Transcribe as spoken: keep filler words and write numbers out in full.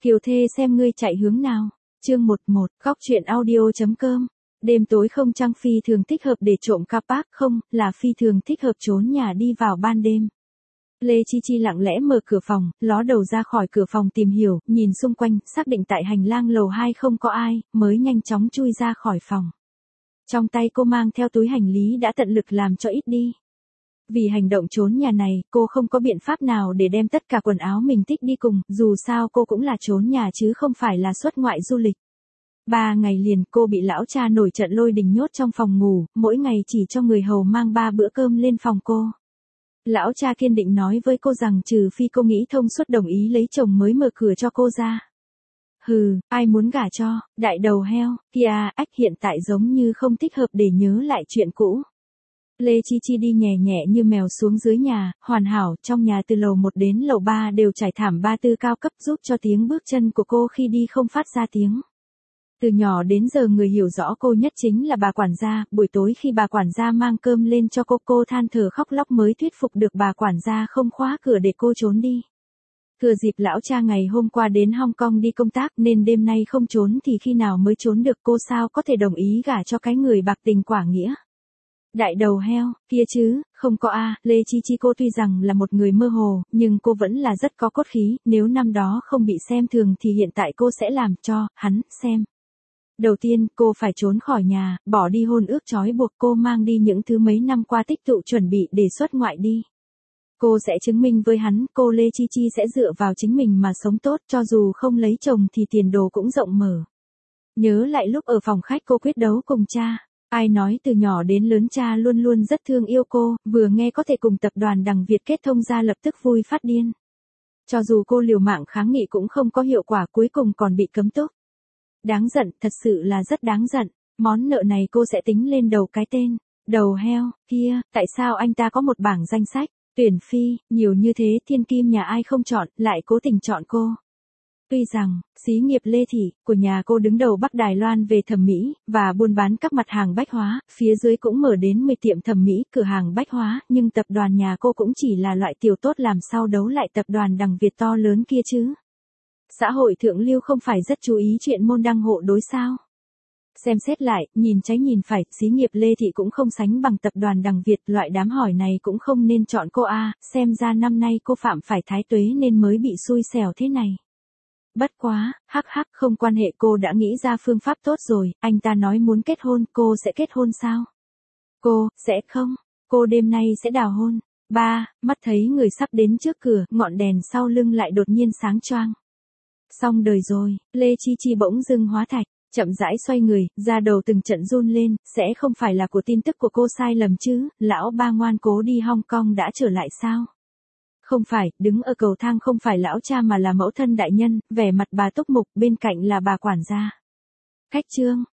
Kiều thê xem ngươi chạy hướng nào. Chương một một, góc truyện audio.com. Đêm tối không trăng phi thường thích hợp để trộm cắp bác không, là phi thường thích hợp trốn nhà đi vào ban đêm. Lê Chi Chi lặng lẽ mở cửa phòng, ló đầu ra khỏi cửa phòng tìm hiểu, nhìn xung quanh, xác định tại hành lang lầu hai không có ai, mới nhanh chóng chui ra khỏi phòng. Trong tay cô mang theo túi hành lý đã tận lực làm cho ít đi. Vì hành động trốn nhà này, cô không có biện pháp nào để đem tất cả quần áo mình thích đi cùng, dù sao cô cũng là trốn nhà chứ không phải là xuất ngoại du lịch. Ba ngày liền cô bị lão cha nổi trận lôi đình nhốt trong phòng ngủ, mỗi ngày chỉ cho người hầu mang ba bữa cơm lên phòng cô. Lão cha kiên định nói với cô rằng trừ phi cô nghĩ thông suốt đồng ý lấy chồng mới mở cửa cho cô ra. Hừ, ai muốn gả cho, đại đầu heo, kia, ách hiện tại giống như không thích hợp để nhớ lại chuyện cũ. Lê Chi Chi đi nhẹ nhẹ như mèo xuống dưới nhà, hoàn hảo, trong nhà từ lầu một đến lầu ba đều trải thảm ba tư cao cấp giúp cho tiếng bước chân của cô khi đi không phát ra tiếng. Từ nhỏ đến giờ người hiểu rõ cô nhất chính là bà quản gia, buổi tối khi bà quản gia mang cơm lên cho cô, cô than thở khóc lóc mới thuyết phục được bà quản gia không khóa cửa để cô trốn đi. Thừa dịp lão cha ngày hôm qua đến Hong Kong đi công tác nên đêm nay không trốn thì khi nào mới trốn được, cô sao có thể đồng ý gả cho cái người bạc tình quả nghĩa. Đại đầu heo, kia chứ, không có a, Lê Chi Chi cô tuy rằng là một người mơ hồ, nhưng cô vẫn là rất có cốt khí, nếu năm đó không bị xem thường thì hiện tại cô sẽ làm cho hắn xem. Đầu tiên, cô phải trốn khỏi nhà, bỏ đi hôn ước trói buộc cô mang đi những thứ mấy năm qua tích tụ chuẩn bị để xuất ngoại đi. Cô sẽ chứng minh với hắn, cô Lê Chi Chi sẽ dựa vào chính mình mà sống tốt, cho dù không lấy chồng thì tiền đồ cũng rộng mở. Nhớ lại lúc ở phòng khách cô quyết đấu cùng cha. Ai nói từ nhỏ đến lớn cha luôn luôn rất thương yêu cô, vừa nghe có thể cùng tập đoàn Đằng Việt kết thông ra lập tức vui phát điên. Cho dù cô liều mạng kháng nghị cũng không có hiệu quả, cuối cùng còn bị cấm túc. Đáng giận, thật sự là rất đáng giận, món nợ này cô sẽ tính lên đầu cái tên, đầu heo, kia, tại sao anh ta có một bảng danh sách, tuyển phi, nhiều như thế thiên kim nhà ai không chọn, lại cố tình chọn cô. Tuy rằng, xí nghiệp Lê Thị, của nhà cô đứng đầu Bắc Đài Loan về thẩm mỹ, và buôn bán các mặt hàng bách hóa, phía dưới cũng mở đến mười tiệm thẩm mỹ, cửa hàng bách hóa, nhưng tập đoàn nhà cô cũng chỉ là loại tiểu tốt, làm sao đấu lại tập đoàn Đằng Việt to lớn kia chứ. Xã hội thượng lưu không phải rất chú ý chuyện môn đăng hộ đối sao. Xem xét lại, nhìn trái nhìn phải, xí nghiệp Lê Thị cũng không sánh bằng tập đoàn Đằng Việt, loại đám hỏi này cũng không nên chọn cô a, xem ra năm nay cô phạm phải thái tuế nên mới bị xui xẻo thế này. Bất quá, hắc hắc, không quan hệ, cô đã nghĩ ra phương pháp tốt rồi, anh ta nói muốn kết hôn, cô sẽ kết hôn sao? Cô, sẽ không, cô đêm nay sẽ đào hôn. Ba, mắt thấy người sắp đến trước cửa, ngọn đèn sau lưng lại đột nhiên sáng choang. Xong đời rồi, Lê Chi Chi bỗng dưng hóa thạch, chậm rãi xoay người, da đầu từng trận run lên, sẽ không phải là của tin tức của cô sai lầm chứ, lão ba ngoan cố đi Hong Kong đã trở lại sao? Không phải, đứng ở cầu thang không phải lão cha mà là mẫu thân đại nhân, vẻ mặt bà túc mục, bên cạnh là bà quản gia. Khách trương,